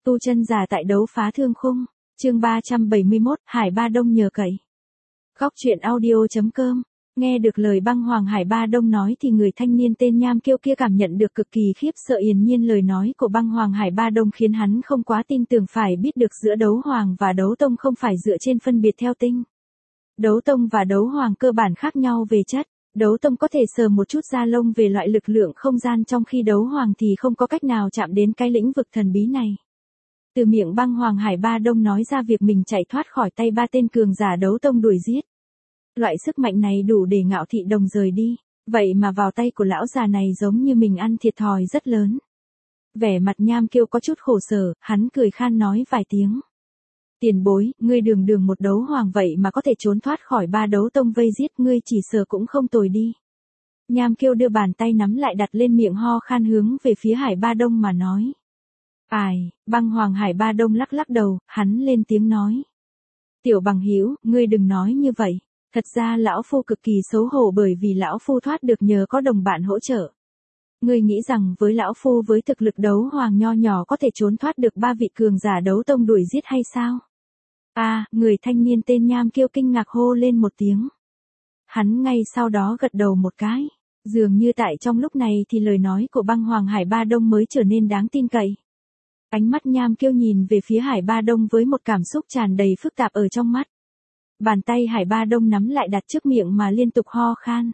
Tu chân giả tại đấu phá thương khung, chương 371, Hải Ba Đông nhờ cậy. Góc truyện audio.com, nghe được lời băng hoàng Hải Ba Đông nói thì người thanh niên tên Nham Kiêu kia cảm nhận được cực kỳ khiếp sợ. Yển nhiên lời nói của băng hoàng Hải Ba Đông khiến hắn không quá tin tưởng. Phải biết được giữa đấu hoàng và đấu tông không phải dựa trên phân biệt theo tinh. Đấu tông và đấu hoàng cơ bản khác nhau về chất. Đấu tông có thể sờ một chút da lông về loại lực lượng không gian, trong khi đấu hoàng thì không có cách nào chạm đến cái lĩnh vực thần bí này. Từ miệng băng hoàng Hải Ba Đông nói ra việc mình chạy thoát khỏi tay ba tên cường giả đấu tông đuổi giết. Loại sức mạnh này đủ để Ngạo Thị Đồng rời đi, vậy mà vào tay của lão già này giống như mình ăn thiệt thòi rất lớn. Vẻ mặt Nham Kiêu có chút khổ sở, hắn cười khan nói vài tiếng. Tiền bối, ngươi đường một đấu hoàng vậy mà có thể trốn thoát khỏi ba đấu tông vây giết, ngươi chỉ sợ cũng không tồi đi. Nham Kiêu đưa bàn tay nắm lại đặt lên miệng, ho khan hướng về phía Hải Ba Đông mà nói. Băng hoàng Hải Ba Đông lắc lắc đầu, hắn lên tiếng nói. Tiểu bằng hữu, ngươi đừng nói như vậy. Thật ra lão phu cực kỳ xấu hổ bởi vì lão phu thoát được nhờ có đồng bạn hỗ trợ. Ngươi nghĩ rằng với lão phu với thực lực đấu hoàng nho nhỏ có thể trốn thoát được ba vị cường giả đấu tông đuổi giết hay sao? Người thanh niên tên Nham Kiêu kinh ngạc hô lên một tiếng. Hắn ngay sau đó gật đầu một cái. Dường như tại trong lúc này thì lời nói của băng hoàng Hải Ba Đông mới trở nên đáng tin cậy. Ánh mắt Nham Kiêu nhìn về phía Hải Ba Đông với một cảm xúc tràn đầy phức tạp ở trong mắt. Bàn tay Hải Ba Đông nắm lại đặt trước miệng mà liên tục ho khan.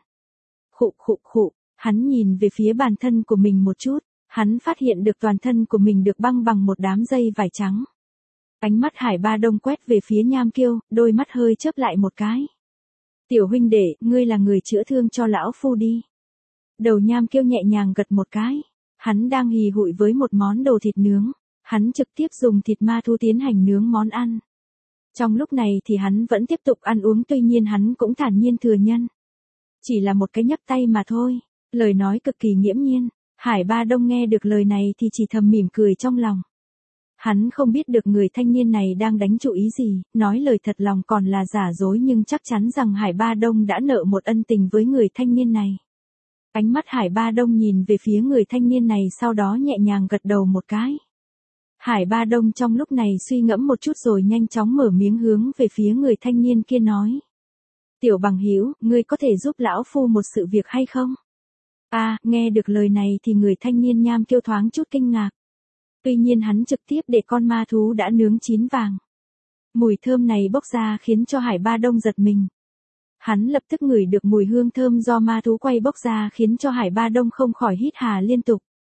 Khụ, hắn nhìn về phía bản thân của mình một chút, hắn phát hiện được toàn thân của mình được băng bằng một đám dây vải trắng. Ánh mắt Hải Ba Đông quét về phía Nham Kiêu, đôi mắt hơi chớp lại một cái. Tiểu huynh đệ, ngươi là người chữa thương cho lão phu đi. Đầu Nham Kiêu nhẹ nhàng gật một cái, hắn đang hì hụi với một món đồ thịt nướng. Hắn trực tiếp dùng thịt ma thú tiến hành nướng món ăn. Trong lúc này thì hắn vẫn tiếp tục ăn uống, tuy nhiên hắn cũng thản nhiên thừa nhận. Chỉ là một cái nhấc tay mà thôi, lời nói cực kỳ nghiễm nhiên. Hải Ba Đông nghe được lời này thì chỉ thầm mỉm cười trong lòng. Hắn không biết được người thanh niên này đang đánh chủ ý gì, nói lời thật lòng còn là giả dối, nhưng chắc chắn rằng Hải Ba Đông đã nợ một ân tình với người thanh niên này. Ánh mắt Hải Ba Đông nhìn về phía người thanh niên này, sau đó nhẹ nhàng gật đầu một cái. Hải Ba Đông trong lúc này suy ngẫm một chút rồi nhanh chóng mở miếng hướng về phía người thanh niên kia nói. Tiểu bằng hữu, ngươi có thể giúp lão phu một sự việc hay không? Nghe được lời này thì người thanh niên Nham Kiêu thoáng chút kinh ngạc. Tuy nhiên hắn trực tiếp để con ma thú đã nướng chín vàng. Mùi thơm này bốc ra khiến cho Hải Ba Đông giật mình. Hắn lập tức ngửi được mùi hương thơm do ma thú quay bốc ra khiến cho Hải Ba Đông không khỏi hít hà liên tục.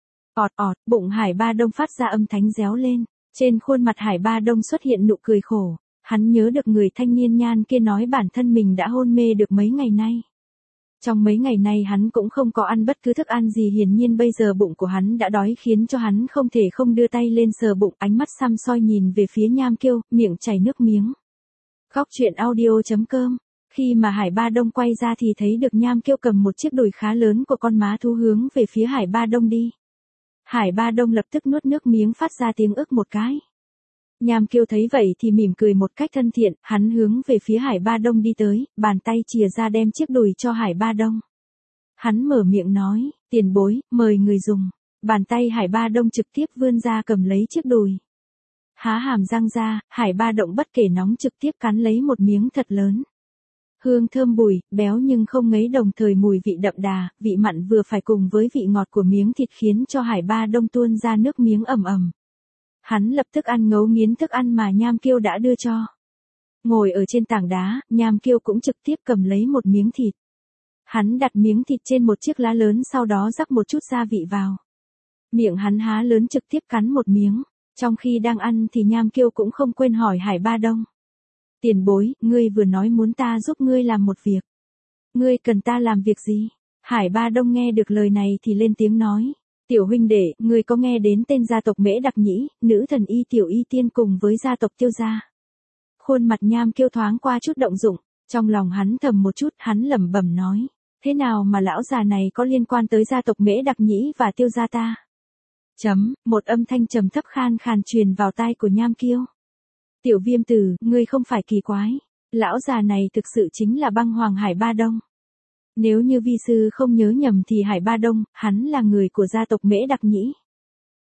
Bụng Hải Ba Đông phát ra âm thanh réo lên, trên khuôn mặt Hải Ba Đông xuất hiện nụ cười khổ, hắn nhớ được người thanh niên nhan kia nói bản thân mình đã hôn mê được mấy ngày nay. Trong mấy ngày nay hắn cũng không có ăn bất cứ thức ăn gì, hiển nhiên bây giờ bụng của hắn đã đói khiến cho hắn không thể không đưa tay lên sờ bụng, ánh mắt săm soi nhìn về phía Nham Kiêu, miệng chảy nước miếng. Góc truyện audio.com. Khi mà Hải Ba Đông quay ra thì thấy được Nham Kiêu cầm một chiếc đùi khá lớn của con má thú hướng về phía Hải Ba Đông đi. Hải Ba Đông lập tức nuốt nước miếng phát ra tiếng ức một cái. Nham Kiêu thấy vậy thì mỉm cười một cách thân thiện, hắn hướng về phía Hải Ba Đông đi tới, bàn tay chìa ra đem chiếc đùi cho Hải Ba Đông. Hắn mở miệng nói, tiền bối, mời người dùng. Bàn tay Hải Ba Đông trực tiếp vươn ra cầm lấy chiếc đùi. Há hàm răng ra, Hải Ba Đông bất kể nóng trực tiếp cắn lấy một miếng thật lớn. Hương thơm bùi, béo nhưng không ngấy, đồng thời mùi vị đậm đà, vị mặn vừa phải cùng với vị ngọt của miếng thịt khiến cho Hải Ba Đông tuôn ra nước miếng ầm ầm. Hắn lập tức ăn ngấu nghiến thức ăn mà Nham Kiêu đã đưa cho. Ngồi ở trên tảng đá, Nham Kiêu cũng trực tiếp cầm lấy một miếng thịt. Hắn đặt miếng thịt trên một chiếc lá lớn, sau đó rắc một chút gia vị vào. Miệng hắn há lớn trực tiếp cắn một miếng. Trong khi đang ăn thì Nham Kiêu cũng không quên hỏi Hải Ba Đông. Tiền bối, ngươi vừa nói muốn ta giúp ngươi làm một việc. Ngươi cần ta làm việc gì? Hải Ba Đông nghe được lời này thì lên tiếng nói. Tiểu huynh đệ, ngươi có nghe đến tên gia tộc Mễ Đặc Nhĩ, nữ thần Y Tiểu Y Tiên cùng với gia tộc Tiêu gia? Khuôn mặt Nham Kiêu thoáng qua chút động dụng, trong lòng hắn thầm một chút, hắn lẩm bẩm nói. Thế nào mà lão già này có liên quan tới gia tộc Mễ Đặc Nhĩ và Tiêu gia ta? Một âm thanh trầm thấp khan khàn truyền vào tai của Nham Kiêu. Tiểu viêm tử, ngươi không phải kỳ quái. Lão già này thực sự chính là băng hoàng Hải Ba Đông. Nếu như vi sư không nhớ nhầm thì Hải Ba Đông, hắn là người của gia tộc Mễ Đặc Nhĩ.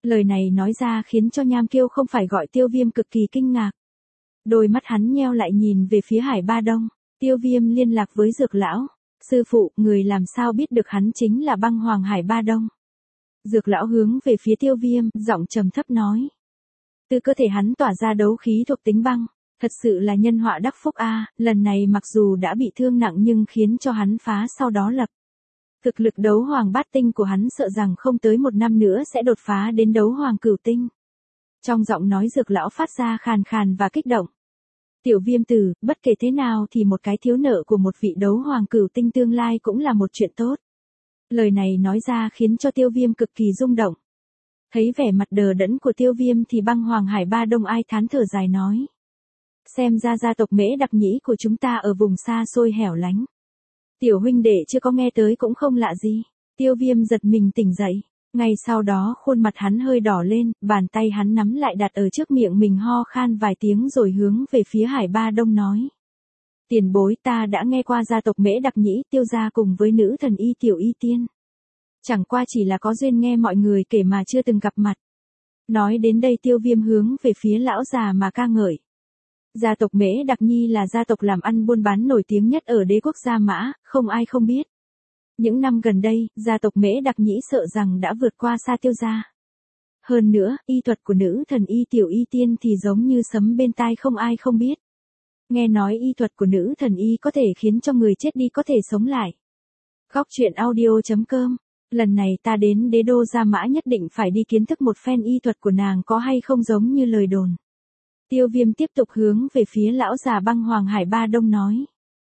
Lời này nói ra khiến cho Nham Kiêu không phải gọi Tiêu Viêm cực kỳ kinh ngạc. Đôi mắt hắn nheo lại nhìn về phía Hải Ba Đông. Tiêu Viêm liên lạc với Dược lão. Sư phụ, người làm sao biết được hắn chính là Băng Hoàng Hải Ba Đông? Dược lão hướng về phía Tiêu Viêm, giọng trầm thấp nói. Từ cơ thể hắn tỏa ra đấu khí thuộc tính băng. Thật sự là nhân họa đắc phúc a, lần này mặc dù đã bị thương nặng nhưng khiến cho hắn phá sau đó lập. Thực lực đấu hoàng bát tinh của hắn sợ rằng không tới 1 năm nữa sẽ đột phá đến đấu hoàng cửu tinh. Trong giọng nói Dược lão phát ra khàn khàn và kích động. Tiểu Viêm tử, bất kể thế nào thì một cái thiếu nợ của một vị đấu hoàng cửu tinh tương lai cũng là một chuyện tốt. Lời này nói ra khiến cho Tiêu Viêm cực kỳ rung động. Thấy vẻ mặt đờ đẫn của Tiêu Viêm thì Băng Hoàng Hải Ba Đông ai thán thở dài nói. Xem ra gia tộc Mễ Đặc Nhĩ của chúng ta ở vùng xa xôi hẻo lánh. Tiểu huynh đệ chưa có nghe tới cũng không lạ gì. Tiêu Viêm giật mình tỉnh dậy. Ngay sau đó khuôn mặt hắn hơi đỏ lên, bàn tay hắn nắm lại đặt ở trước miệng mình ho khan vài tiếng rồi hướng về phía Hải Ba Đông nói. Tiền bối, ta đã nghe qua gia tộc Mễ Đặc Nhĩ Tiêu gia cùng với nữ thần Y Tiểu Y Tiên. Chẳng qua chỉ là có duyên nghe mọi người kể mà chưa từng gặp mặt. Nói đến đây Tiêu Viêm hướng về phía lão già mà ca ngợi. Gia tộc Mễ Đặc Nhi là gia tộc làm ăn buôn bán nổi tiếng nhất ở đế quốc Gia Mã, không ai không biết. Những năm gần đây, gia tộc Mễ Đặc Nhĩ sợ rằng đã vượt qua xa Tiêu gia. Hơn nữa, y thuật của nữ thần Y Tiểu Y Tiên thì giống như sấm bên tai không ai không biết. Nghe nói y thuật của nữ thần Y có thể khiến cho người chết đi có thể sống lại. Góc truyện audio.com. Lần này ta đến đế đô Gia Mã nhất định phải đi kiến thức một phen y thuật của nàng có hay không giống như lời đồn. Tiêu Viêm tiếp tục hướng về phía lão già Băng Hoàng Hải Ba Đông nói.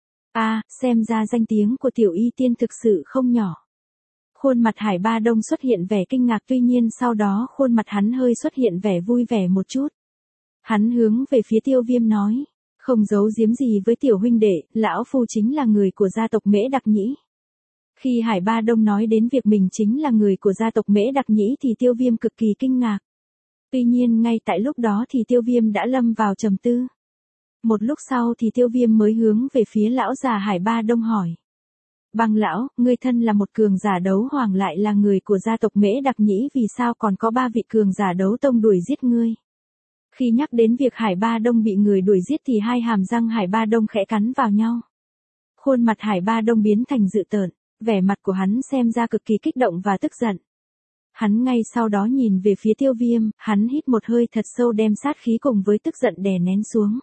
Xem ra danh tiếng của Tiểu Y Tiên thực sự không nhỏ. Khuôn mặt Hải Ba Đông xuất hiện vẻ kinh ngạc tuy nhiên sau đó khuôn mặt hắn hơi xuất hiện vẻ vui vẻ một chút. Hắn hướng về phía Tiêu Viêm nói. Không giấu giếm gì với tiểu huynh đệ, lão phu chính là người của gia tộc Mễ Đặc Nhĩ. Khi Hải Ba Đông nói đến việc mình chính là người của gia tộc Mễ Đặc Nhĩ thì Tiêu Viêm cực kỳ kinh ngạc. Tuy nhiên ngay tại lúc đó thì Tiêu Viêm đã lâm vào trầm tư. Một lúc sau thì Tiêu Viêm mới hướng về phía lão già Hải Ba Đông hỏi. Băng lão, ngươi thân là một cường giả đấu hoàng lại là người của gia tộc Mễ Đặc Nhĩ vì sao còn có 3 vị cường giả đấu tông đuổi giết ngươi? Khi nhắc đến việc Hải Ba Đông bị người đuổi giết thì hai hàm răng Hải Ba Đông khẽ cắn vào nhau. Khuôn mặt Hải Ba Đông biến thành dữ tợn, vẻ mặt của hắn xem ra cực kỳ kích động và tức giận. Hắn ngay sau đó nhìn về phía Tiêu Viêm, hắn hít một hơi thật sâu đem sát khí cùng với tức giận đè nén xuống.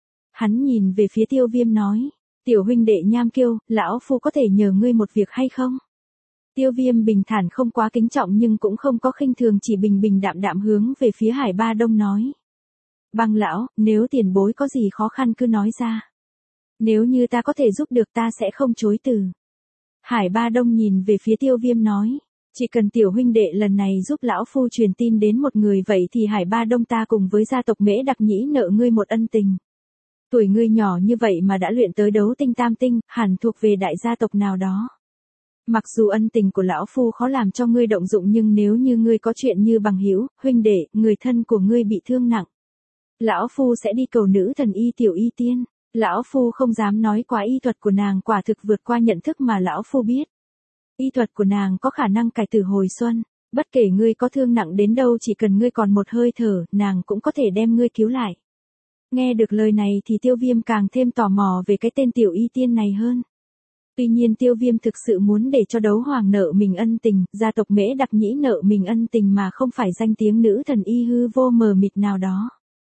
Hắn nhìn về phía Tiêu Viêm nói, tiểu huynh đệ Nham Kiêu, lão phu có thể nhờ ngươi một việc hay không? Tiêu Viêm bình thản không quá kính trọng nhưng cũng không có khinh thường chỉ bình bình đạm đạm hướng về phía Hải Ba Đông nói. Băng lão, nếu tiền bối có gì khó khăn cứ nói ra. Nếu như ta có thể giúp được ta sẽ không chối từ. Hải Ba Đông nhìn về phía Tiêu Viêm nói. Chỉ cần tiểu huynh đệ lần này giúp lão phu truyền tin đến một người vậy thì Hải Ba Đông ta cùng với gia tộc Mễ Đặc Nhĩ nợ ngươi một ân tình. Tuổi ngươi nhỏ như vậy mà đã luyện tới đấu tinh tam tinh, hẳn thuộc về đại gia tộc nào đó. Mặc dù ân tình của lão phu khó làm cho ngươi động dụng nhưng nếu như ngươi có chuyện như bằng hữu, huynh đệ, người thân của ngươi bị thương nặng. Lão phu sẽ đi cầu nữ thần Y Tiểu Y Tiên. Lão phu không dám nói quá y thuật của nàng quả thực vượt qua nhận thức mà lão phu biết. Y thuật của nàng có khả năng cải tử hồi xuân, bất kể ngươi có thương nặng đến đâu chỉ cần ngươi còn một hơi thở, nàng cũng có thể đem ngươi cứu lại. Nghe được lời này thì Tiêu Viêm càng thêm tò mò về cái tên Tiểu Y Tiên này hơn. Tuy nhiên Tiêu Viêm thực sự muốn để cho đấu hoàng nợ mình ân tình, gia tộc Mễ Đặc Nhĩ nợ mình ân tình mà không phải danh tiếng nữ thần y hư vô mờ mịt nào đó.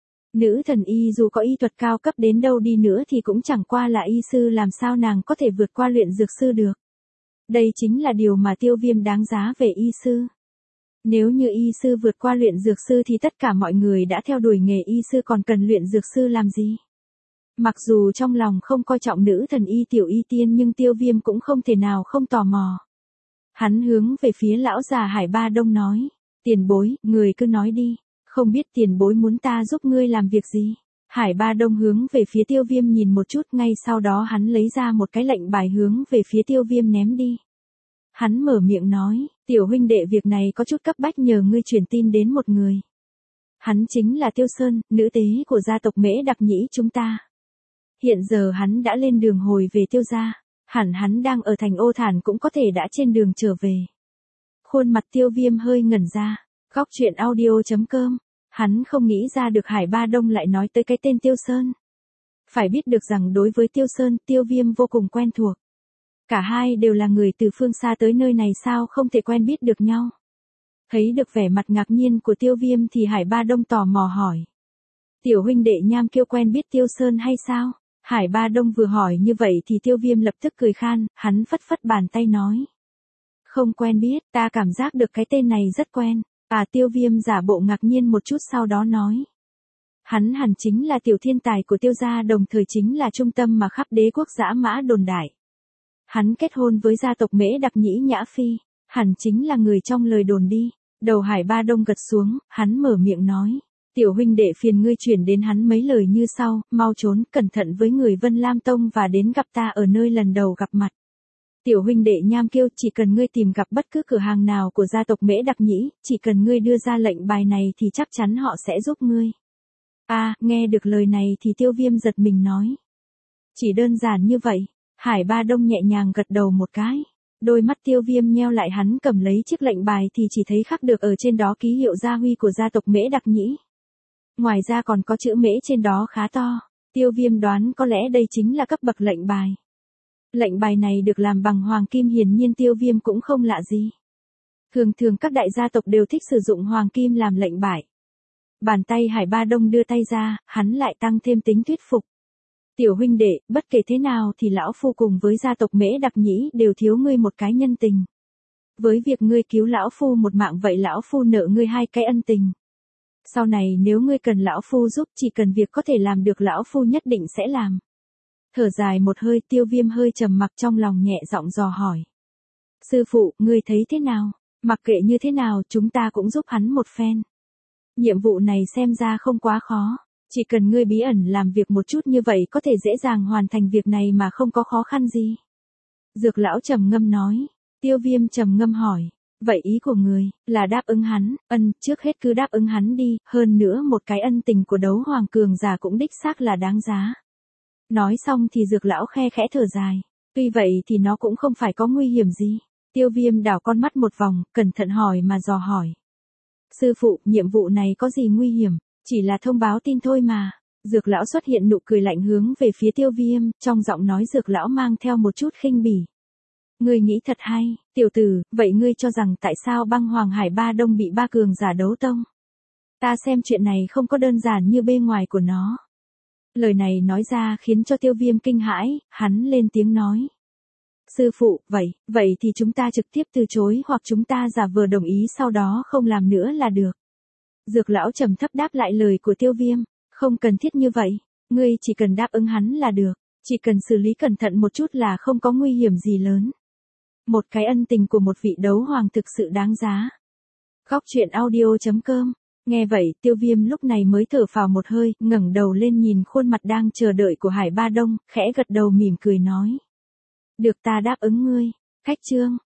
Nữ thần y dù có y thuật cao cấp đến đâu đi nữa thì cũng chẳng qua là y sư làm sao nàng có thể vượt qua luyện dược sư được. Đây chính là điều mà Tiêu Viêm đáng giá về y sư. Nếu như y sư vượt qua luyện dược sư thì tất cả mọi người đã theo đuổi nghề y sư còn cần luyện dược sư làm gì? Mặc dù trong lòng không coi trọng nữ thần Y Tiểu Y Tiên nhưng Tiêu Viêm cũng không thể nào không tò mò. Hắn hướng về phía lão già Hải Ba Đông nói, tiền bối, người cứ nói đi, không biết tiền bối muốn ta giúp ngươi làm việc gì? Hải Ba Đông hướng về phía Tiêu Viêm nhìn một chút ngay sau đó hắn lấy ra một cái lệnh bài hướng về phía Tiêu Viêm ném đi. Hắn mở miệng nói, tiểu huynh đệ việc này có chút cấp bách nhờ ngươi truyền tin đến một người. Hắn chính là Tiêu Sơn, nữ tế của gia tộc Mễ Đặc Nhĩ chúng ta. Hiện giờ hắn đã lên đường hồi về Tiêu gia, hẳn hắn đang ở thành Ô Thản cũng có thể đã trên đường trở về. Khuôn mặt Tiêu Viêm hơi ngẩn ra, Góc truyện audio.com. Hắn không nghĩ ra được Hải Ba Đông lại nói tới cái tên Tiêu Sơn. Phải biết được rằng đối với Tiêu Sơn, Tiêu Viêm vô cùng quen thuộc. Cả hai đều là người từ phương xa tới nơi này, sao không thể quen biết được nhau. Thấy được vẻ mặt ngạc nhiên của Tiêu Viêm thì Hải Ba Đông tò mò hỏi. Tiểu huynh đệ Nham Kiêu quen biết Tiêu Sơn hay sao? Hải Ba Đông vừa hỏi như vậy thì Tiêu Viêm lập tức cười khan, hắn phất phất bàn tay nói. Không quen biết, ta cảm giác được cái tên này rất quen. Tiêu Viêm giả bộ ngạc nhiên một chút sau đó nói. Hắn hẳn chính là tiểu thiên tài của Tiêu gia, đồng thời chính là trung tâm mà khắp đế quốc dã mã đồn đại. Hắn kết hôn với gia tộc Mễ Đặc Nhĩ Nhã Phi, hẳn chính là người trong lời đồn đi. Đầu Hải Ba Đông gật xuống, hắn mở miệng nói. Tiểu huynh đệ phiền ngươi chuyển đến hắn mấy lời như sau, mau trốn, cẩn thận với người Vân Lam Tông và đến gặp ta ở nơi lần đầu gặp mặt. Tiểu huynh đệ Nham Kiêu, chỉ cần ngươi tìm gặp bất cứ cửa hàng nào của gia tộc Mễ Đặc Nhĩ, chỉ cần ngươi đưa ra lệnh bài này thì chắc chắn họ sẽ giúp ngươi. Nghe được lời này thì Tiêu Viêm giật mình nói. Chỉ đơn giản như vậy. Hải Ba Đông nhẹ nhàng gật đầu một cái. Đôi mắt Tiêu Viêm nheo lại, hắn cầm lấy chiếc lệnh bài thì chỉ thấy khắc được ở trên đó ký hiệu gia huy của gia tộc Mễ Đặc Nhĩ. Ngoài ra còn có chữ Mễ trên đó khá to. Tiêu Viêm đoán có lẽ đây chính là cấp bậc lệnh bài. Lệnh bài này được làm bằng hoàng kim, hiển nhiên Tiêu Viêm cũng không lạ gì. Thường thường các đại gia tộc đều thích sử dụng hoàng kim làm lệnh bài. Bàn tay Hải Ba Đông đưa tay ra, hắn lại tăng thêm tính thuyết phục. Tiểu huynh đệ, bất kể thế nào thì lão phu cùng với gia tộc Mễ Đặc Nhĩ đều thiếu ngươi một cái nhân tình. Với việc ngươi cứu lão phu một mạng vậy lão phu nợ ngươi 2 cái ân tình. Sau này nếu ngươi cần lão phu giúp, chỉ cần việc có thể làm được lão phu nhất định sẽ làm. Thở dài một hơi, Tiêu Viêm hơi trầm mặc, trong lòng nhẹ giọng dò hỏi. Sư phụ, ngươi thấy thế nào? Mặc kệ như thế nào, chúng ta cũng giúp hắn một phen. Nhiệm vụ này xem ra không quá khó. Chỉ cần ngươi bí ẩn làm việc một chút như vậy có thể dễ dàng hoàn thành việc này mà không có khó khăn gì. Dược lão trầm ngâm nói. Tiêu Viêm trầm ngâm hỏi. Vậy ý của người là đáp ứng hắn? Trước hết cứ đáp ứng hắn đi, hơn nữa một cái ân tình của đấu hoàng cường giả cũng đích xác là đáng giá. Nói xong thì dược lão khe khẽ thở dài. Tuy vậy thì nó cũng không phải có nguy hiểm gì. Tiêu Viêm đảo con mắt một vòng, cẩn thận hỏi mà dò hỏi. Sư phụ, nhiệm vụ này có gì nguy hiểm? Chỉ là thông báo tin thôi mà. Dược lão xuất hiện nụ cười lạnh hướng về phía Tiêu Viêm, trong giọng nói dược lão mang theo một chút khinh bỉ. Ngươi nghĩ thật hay, tiểu tử, vậy ngươi cho rằng tại sao băng hoàng Hải Ba Đông bị 3 cường giả đấu tông? Ta xem chuyện này không có đơn giản như bề ngoài của nó. Lời này nói ra khiến cho Tiêu Viêm kinh hãi, hắn lên tiếng nói. Sư phụ, vậy thì chúng ta trực tiếp từ chối hoặc chúng ta giả vờ đồng ý sau đó không làm nữa là được. Dược lão trầm thấp đáp lại lời của Tiêu Viêm, không cần thiết như vậy, ngươi chỉ cần đáp ứng hắn là được, chỉ cần xử lý cẩn thận một chút là không có nguy hiểm gì lớn. Một cái ân tình của một vị đấu hoàng thực sự đáng giá. Góc truyện audio.com. Nghe vậy, Tiêu Viêm lúc này mới thở phào một hơi, ngẩng đầu lên nhìn khuôn mặt đang chờ đợi của Hải Ba Đông, khẽ gật đầu mỉm cười nói. Được, ta đáp ứng ngươi. Khách chương.